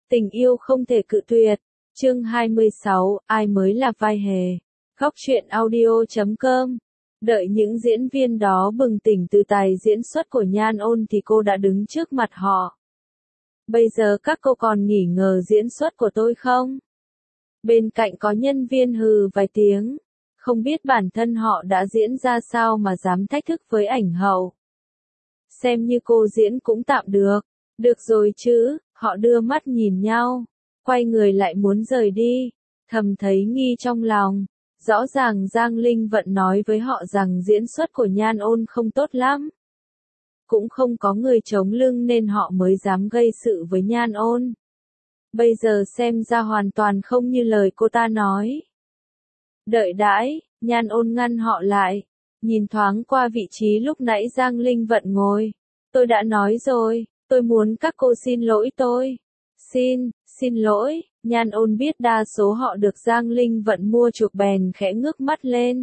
Tình yêu không thể cự tuyệt. Chương 26, ai mới là vai hề. Góc truyện audio.com. Đợi những diễn viên đó bừng tỉnh từ tài diễn xuất của Nhan Ôn thì cô đã đứng trước mặt họ. Bây giờ các cô còn nghỉ ngờ diễn xuất của tôi không? Bên cạnh có nhân viên hừ vài tiếng. Không biết bản thân họ đã diễn ra sao mà dám thách thức với ảnh hậu. Xem như cô diễn cũng tạm được. Được rồi chứ, họ đưa mắt nhìn nhau. Quay người lại muốn rời đi. Thầm thấy nghi trong lòng. Rõ ràng Giang Linh Vận nói với họ rằng diễn xuất của Nhan Ôn không tốt lắm. Cũng không có người chống lưng nên họ mới dám gây sự với Nhan Ôn. Bây giờ xem ra hoàn toàn không như lời cô ta nói. Đợi đãi, Nhan Ôn ngăn họ lại. Nhìn thoáng qua vị trí lúc nãy Giang Linh Vận ngồi. Tôi đã nói rồi, tôi muốn các cô xin lỗi tôi. Xin lỗi, Nhan Ôn biết đa số họ được Giang Linh Vận mua chuộc bèn khẽ ngước mắt lên.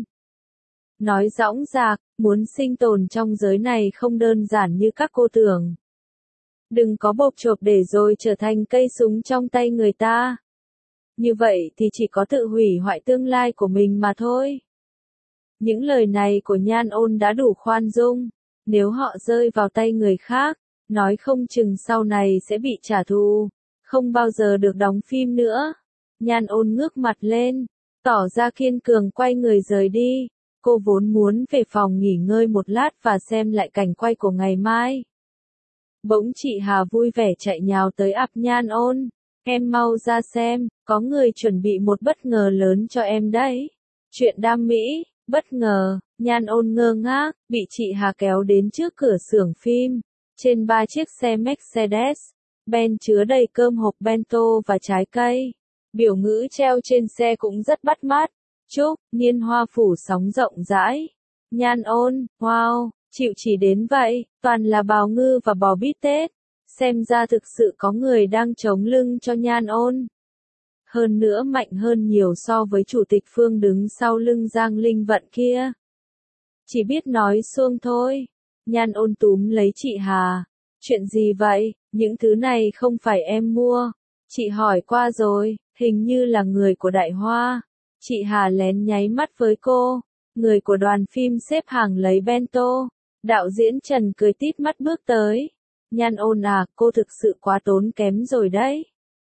Nói dõng dạc, muốn sinh tồn trong giới này không đơn giản như các cô tưởng. Đừng có bộp chộp để rồi trở thành cây súng trong tay người ta. Như vậy thì chỉ có tự hủy hoại tương lai của mình mà thôi. Những lời này của Nhan Ôn đã đủ khoan dung. Nếu họ rơi vào tay người khác, nói không chừng sau này sẽ bị trả thù. Không bao giờ được đóng phim nữa. Nhan Ôn ngước mặt lên, tỏ ra kiên cường quay người rời đi. Cô vốn muốn về phòng nghỉ ngơi một lát và xem lại cảnh quay của ngày mai. Bỗng chị Hà vui vẻ chạy nhào tới ẵp Nhan Ôn. Em mau ra xem, có người chuẩn bị một bất ngờ lớn cho em đấy. Chuyện đam mỹ, bất ngờ, Nhan Ôn ngơ ngác, bị chị Hà kéo đến trước cửa xưởng phim. Trên 3 chiếc xe Mercedes-Benz chứa đầy cơm hộp bento và trái cây. Biểu ngữ treo trên xe cũng rất bắt mắt. Chúc, niên hoa phủ sóng rộng rãi. Nhan Ôn, wow, chịu chỉ đến vậy, toàn là bào ngư và bò bít tết. Xem ra thực sự có người đang chống lưng cho Nhan Ôn. Hơn nữa mạnh hơn nhiều so với chủ tịch Phương đứng sau lưng Giang Linh Vận kia. Chỉ biết nói suông thôi. Nhan Ôn túm lấy chị Hà. Chuyện gì vậy, những thứ này không phải em mua. Chị hỏi qua rồi, hình như là người của Đại Hoa. Chị Hà lén nháy mắt với cô. Người của đoàn phim xếp hàng lấy bento. Đạo diễn Trần cười tít mắt bước tới. Nhan Ôn à, cô thực sự quá tốn kém rồi đấy.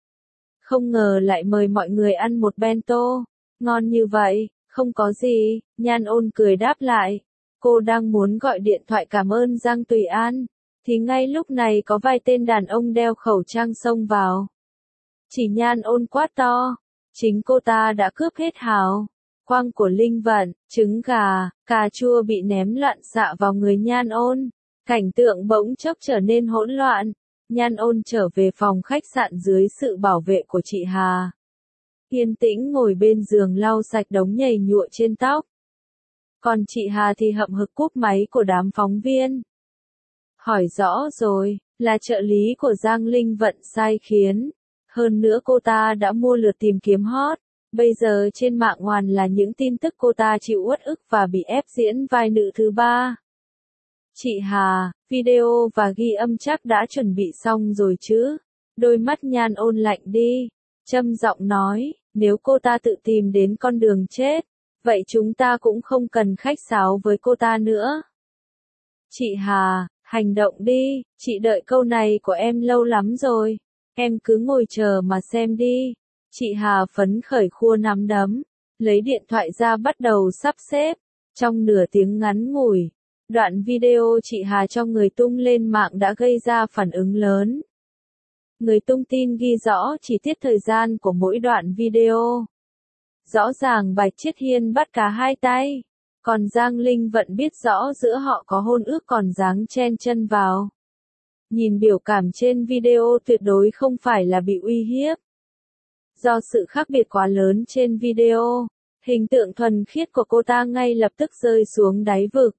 Không ngờ lại mời mọi người ăn một bento. Ngon như vậy, không có gì, Nhan Ôn cười đáp lại. Cô đang muốn gọi điện thoại cảm ơn Giang Tùy An. Thì ngay lúc này có vài tên đàn ông đeo khẩu trang xông vào. Chỉ Nhan Ôn quát to. Chính cô ta đã cướp hết hào quang của Linh Vận, trứng gà, cà chua bị ném loạn xạ vào người Nhan Ôn. Cảnh tượng bỗng chốc trở nên hỗn loạn. Nhan Ôn trở về phòng khách sạn dưới sự bảo vệ của chị Hà. Yên tĩnh ngồi bên giường lau sạch đống nhầy nhụa trên tóc. Còn chị Hà thì hậm hực cúp máy của đám phóng viên. Hỏi rõ rồi, là trợ lý của Giang Linh Vận sai khiến. Hơn nữa cô ta đã mua lượt tìm kiếm hot. Bây giờ trên mạng hoàn là những tin tức cô ta chịu uất ức và bị ép diễn vai nữ thứ ba. Chị Hà, video và ghi âm chắc đã chuẩn bị xong rồi chứ? Đôi mắt Nhan Ôn lạnh đi. Trầm giọng nói, nếu cô ta tự tìm đến con đường chết, vậy chúng ta cũng không cần khách sáo với cô ta nữa. Chị Hà, hành động đi, chị đợi câu này của em lâu lắm rồi. Em cứ ngồi chờ mà xem đi. Chị Hà phấn khởi khua nắm đấm, lấy điện thoại ra bắt đầu sắp xếp. Trong nửa tiếng ngắn ngủi, đoạn video chị Hà cho người tung lên mạng đã gây ra phản ứng lớn. Người tung tin ghi rõ chi tiết thời gian của mỗi đoạn video. Rõ ràng Bạch Chiết Hiên bắt cả hai tay. Còn Giang Linh Vận biết rõ giữa họ có hôn ước còn dáng chen chân vào. Nhìn biểu cảm trên video tuyệt đối không phải là bị uy hiếp. Do sự khác biệt quá lớn trên video, hình tượng thuần khiết của cô ta ngay lập tức rơi xuống đáy vực.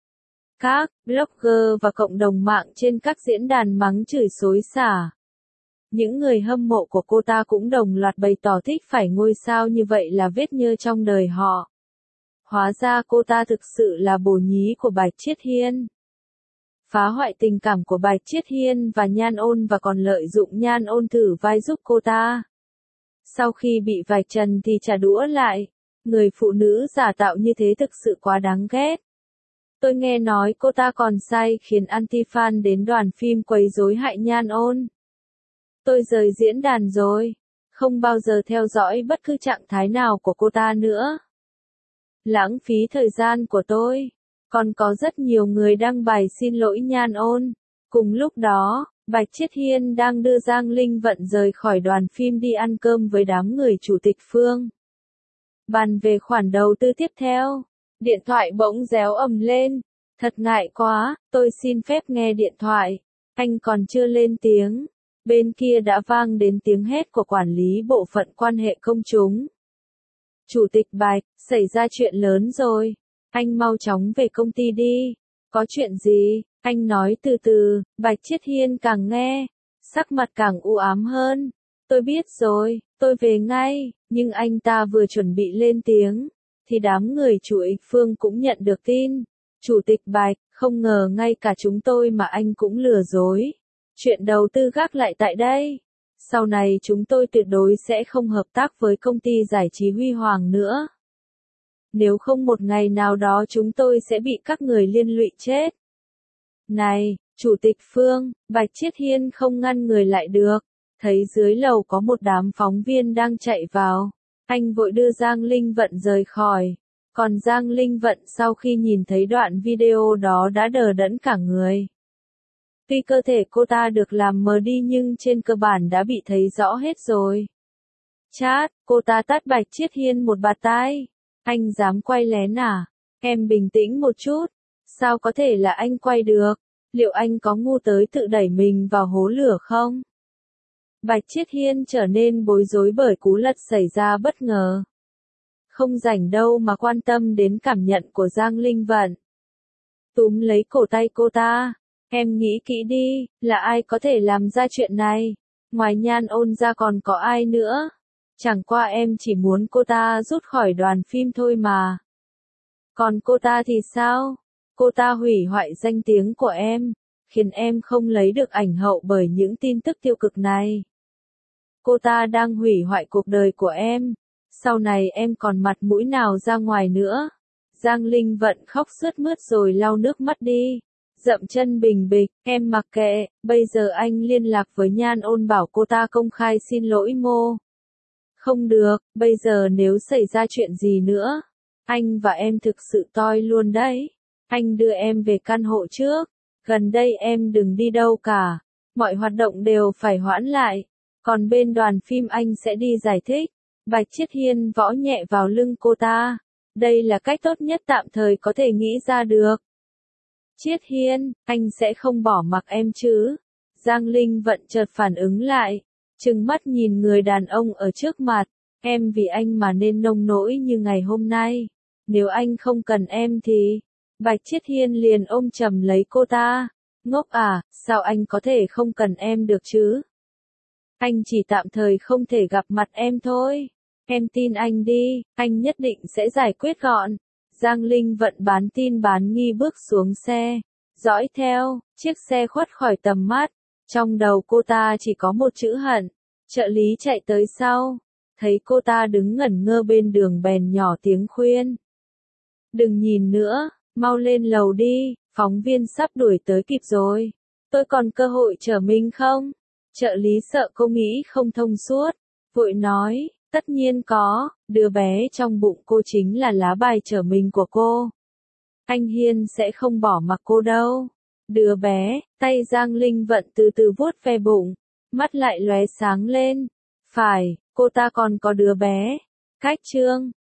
Các blogger và cộng đồng mạng trên các diễn đàn mắng chửi xối xả. Những người hâm mộ của cô ta cũng đồng loạt bày tỏ thích phải ngôi sao như vậy là vết nhơ trong đời họ. Hóa ra cô ta thực sự là bồ nhí của Bạch Chiết Hiên. phá hoại tình cảm của Bạch Chiết Hiên và Nhan Ôn và còn lợi dụng Nhan Ôn thử vai giúp cô ta. Sau khi bị vạch trần thì trả đũa lại, người phụ nữ giả tạo như thế thực sự quá đáng ghét. Tôi nghe nói cô ta còn sai khiến anti-fan đến đoàn phim quấy rối hại Nhan Ôn. Tôi rời diễn đàn rồi, không bao giờ theo dõi bất cứ trạng thái nào của cô ta nữa. Lãng phí thời gian của tôi. Còn có rất nhiều người đăng bài xin lỗi Nhan Ôn. Cùng lúc đó, Bạch Chiết Hiên đang đưa Giang Linh Vận rời khỏi đoàn phim đi ăn cơm với đám người chủ tịch Phương. Bàn về khoản đầu tư tiếp theo, điện thoại bỗng réo ầm lên. Thật ngại quá, tôi xin phép nghe điện thoại. Anh còn chưa lên tiếng. Bên kia đã vang đến tiếng hét của quản lý bộ phận quan hệ công chúng. Chủ tịch Bạch, xảy ra chuyện lớn rồi. Anh mau chóng về công ty đi. Có chuyện gì? Anh nói từ từ. Bạch Chiết Hiên càng nghe, sắc mặt càng u ám hơn. Tôi biết rồi, tôi về ngay. Nhưng anh ta vừa chuẩn bị lên tiếng, thì đám người chủ tịch Phương cũng nhận được tin. Chủ tịch Bạch, không ngờ ngay cả chúng tôi mà anh cũng lừa dối. Chuyện đầu tư gác lại tại đây. Sau này chúng tôi tuyệt đối sẽ không hợp tác với công ty giải trí Huy Hoàng nữa. Nếu không một ngày nào đó chúng tôi sẽ bị các người liên lụy chết. Này, Chủ tịch Phương, Bạch Chiết Hiên không ngăn người lại được. Thấy dưới lầu có một đám phóng viên đang chạy vào. Anh vội đưa Giang Linh Vận rời khỏi. Còn Giang Linh Vận sau khi nhìn thấy đoạn video đó đã đờ đẫn cả người. Tuy cơ thể cô ta được làm mờ đi nhưng trên cơ bản đã bị thấy rõ hết rồi. Chát, cô ta tát Bạch Chiết Hiên một bạt tai. Anh dám quay lén à? Em bình tĩnh một chút. Sao có thể là anh quay được? Liệu anh có ngu tới tự đẩy mình vào hố lửa không? Bạch Chiết Hiên trở nên bối rối bởi cú lật xảy ra bất ngờ. Không rảnh đâu mà quan tâm đến cảm nhận của Giang Linh Vận. Túm lấy cổ tay cô ta. Em nghĩ kỹ đi, là ai có thể làm ra chuyện này? Ngoài Nhan Ôn ra còn có ai nữa? Chẳng qua em chỉ muốn cô ta rút khỏi đoàn phim thôi mà. Còn cô ta thì sao? Cô ta hủy hoại danh tiếng của em, khiến em không lấy được ảnh hậu bởi những tin tức tiêu cực này. Cô ta đang hủy hoại cuộc đời của em. Sau này em còn mặt mũi nào ra ngoài nữa? Giang Linh Vận khóc sướt mướt rồi lau nước mắt đi. Dậm chân bình bịch, em mặc kệ, bây giờ anh liên lạc với Nhan Ôn bảo cô ta công khai xin lỗi Mô. Không được, bây giờ nếu xảy ra chuyện gì nữa, anh và em thực sự toi luôn đấy. Anh đưa em về căn hộ trước, gần đây em đừng đi đâu cả, mọi hoạt động đều phải hoãn lại, còn bên đoàn phim anh sẽ đi giải thích. Bạch Chiết Hiên võ nhẹ vào lưng cô ta, đây là cách tốt nhất tạm thời có thể nghĩ ra được. Chiết Hiên, anh sẽ không bỏ mặc em chứ? Giang Linh Vận chợt phản ứng lại, trừng mắt nhìn người đàn ông ở trước mặt, em vì anh mà nên nông nỗi như ngày hôm nay, nếu anh không cần em thì... Bạch Chiết Hiên liền ôm chầm lấy cô ta, ngốc à, sao anh có thể không cần em được chứ? Anh chỉ tạm thời không thể gặp mặt em thôi, em tin anh đi, anh nhất định sẽ giải quyết gọn. Giang Linh Vận bán tin bán nghi bước xuống xe, dõi theo, chiếc xe khuất khỏi tầm mắt, trong đầu cô ta chỉ có một chữ hận. Trợ lý chạy tới sau, thấy cô ta đứng ngẩn ngơ bên đường bèn nhỏ tiếng khuyên. Đừng nhìn nữa, mau lên lầu đi, phóng viên sắp đuổi tới kịp rồi. Tôi còn cơ hội trở mình không? Trợ lý sợ cô nghĩ không thông suốt, vội nói. Tất nhiên có, đứa bé trong bụng cô chính là lá bài trở mình của cô. Anh Hiên sẽ không bỏ mặc cô đâu. Đứa bé, tay Giang Linh Vận từ từ vuốt ve bụng, mắt lại lóe sáng lên. Phải, cô ta còn có đứa bé. Cách chương